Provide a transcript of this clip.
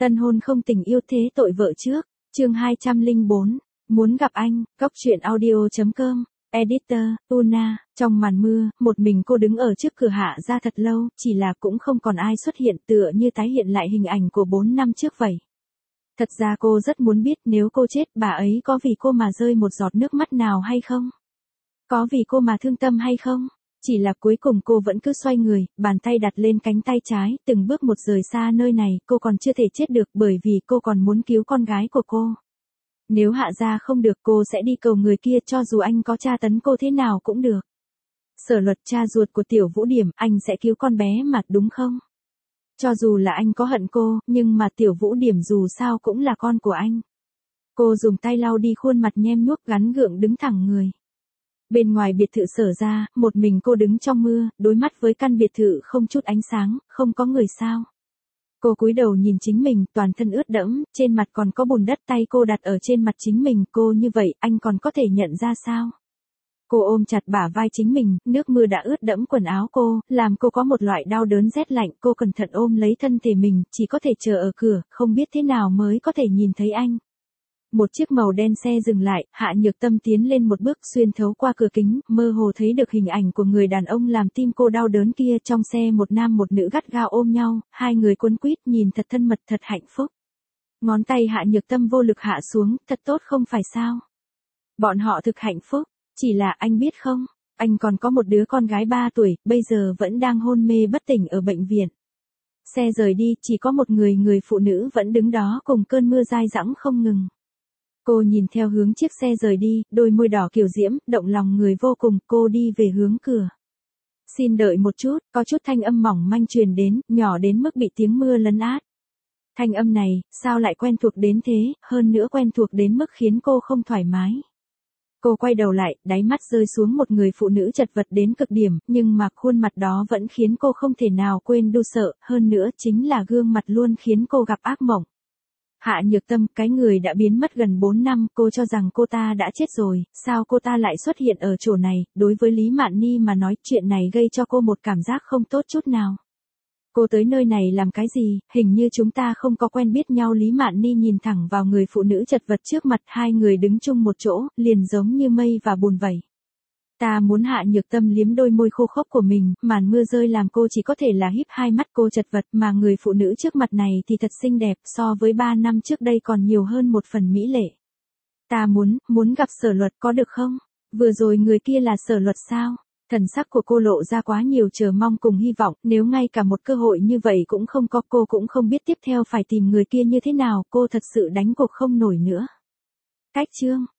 Tân hôn không tình yêu thế tội vợ trước, chương 204, muốn gặp anh, góc truyện audio.com, editor, Una, trong màn mưa, một mình cô đứng ở trước cửa Hạ ra thật lâu, chỉ là cũng không còn ai xuất hiện tựa như tái hiện lại hình ảnh của 4 năm trước vậy. Thật ra cô rất muốn biết nếu cô chết bà ấy có vì cô mà rơi một giọt nước mắt nào hay không? Có vì cô mà thương tâm hay không? Chỉ là cuối cùng cô vẫn cứ xoay người, bàn tay đặt lên cánh tay trái, từng bước một rời xa nơi này, cô còn chưa thể chết được bởi vì cô còn muốn cứu con gái của cô. Nếu Hạ gia không được cô sẽ đi cầu người kia cho dù anh có tra tấn cô thế nào cũng được. Sở Luật cha ruột của Tiểu Vũ Điểm, anh sẽ cứu con bé mà đúng không? Cho dù là anh có hận cô, nhưng mà Tiểu Vũ Điểm dù sao cũng là con của anh. Cô dùng tay lau đi khuôn mặt nhem nhuốc gắn gượng đứng thẳng người. Bên ngoài biệt thự Sở ra, một mình cô đứng trong mưa, đối mắt với căn biệt thự không chút ánh sáng, không có người sao. Cô cúi đầu nhìn chính mình, toàn thân ướt đẫm, trên mặt còn có bùn đất, tay cô đặt ở trên mặt chính mình, cô như vậy, anh còn có thể nhận ra sao? Cô ôm chặt bả vai chính mình, nước mưa đã ướt đẫm quần áo cô, làm cô có một loại đau đớn rét lạnh, cô cẩn thận ôm lấy thân thể mình, chỉ có thể chờ ở cửa, không biết thế nào mới có thể nhìn thấy anh. Một chiếc màu đen xe dừng lại, Hạ Nhược Tâm tiến lên một bước xuyên thấu qua cửa kính, mơ hồ thấy được hình ảnh của người đàn ông làm tim cô đau đớn kia, trong xe một nam một nữ gắt gao ôm nhau, hai người quấn quýt nhìn thật thân mật thật hạnh phúc. Ngón tay Hạ Nhược Tâm vô lực hạ xuống, thật tốt không phải sao? Bọn họ thực hạnh phúc, chỉ là anh biết không, anh còn có một đứa con gái 3 tuổi, bây giờ vẫn đang hôn mê bất tỉnh ở bệnh viện. Xe rời đi, chỉ có một người phụ nữ vẫn đứng đó cùng cơn mưa dai dẳng không ngừng. Cô nhìn theo hướng chiếc xe rời đi, đôi môi đỏ kiều diễm, động lòng người vô cùng, cô đi về hướng cửa. Xin đợi một chút, có chút thanh âm mỏng manh truyền đến, nhỏ đến mức bị tiếng mưa lấn át. Thanh âm này, sao lại quen thuộc đến thế, hơn nữa quen thuộc đến mức khiến cô không thoải mái. Cô quay đầu lại, đáy mắt rơi xuống một người phụ nữ chật vật đến cực điểm, nhưng mà khuôn mặt đó vẫn khiến cô không thể nào quên đu sợ, hơn nữa chính là gương mặt luôn khiến cô gặp ác mộng. Hạ Nhược Tâm, cái người đã biến mất gần 4 năm, cô cho rằng cô ta đã chết rồi, sao cô ta lại xuất hiện ở chỗ này, đối với Lý Mạn Ni mà nói chuyện này gây cho cô một cảm giác không tốt chút nào. Cô tới nơi này làm cái gì, hình như chúng ta không có quen biết nhau. Lý Mạn Ni nhìn thẳng vào người phụ nữ chật vật trước mặt, hai người đứng chung một chỗ, liền giống như mây và bùn vậy. Ta muốn. Hạ Nhược Tâm liếm đôi môi khô khốc của mình, màn mưa rơi làm cô chỉ có thể là híp hai mắt, cô chật vật mà người phụ nữ trước mặt này thì thật xinh đẹp, so với 3 năm trước đây còn nhiều hơn một phần mỹ lệ. Ta muốn gặp Sở Luật có được không? Vừa rồi người kia là Sở Luật sao? Thần sắc của cô lộ ra quá nhiều chờ mong cùng hy vọng, nếu ngay cả một cơ hội như vậy cũng không có, cô cũng không biết tiếp theo phải tìm người kia như thế nào, cô thật sự đánh cuộc không nổi nữa. Cách chương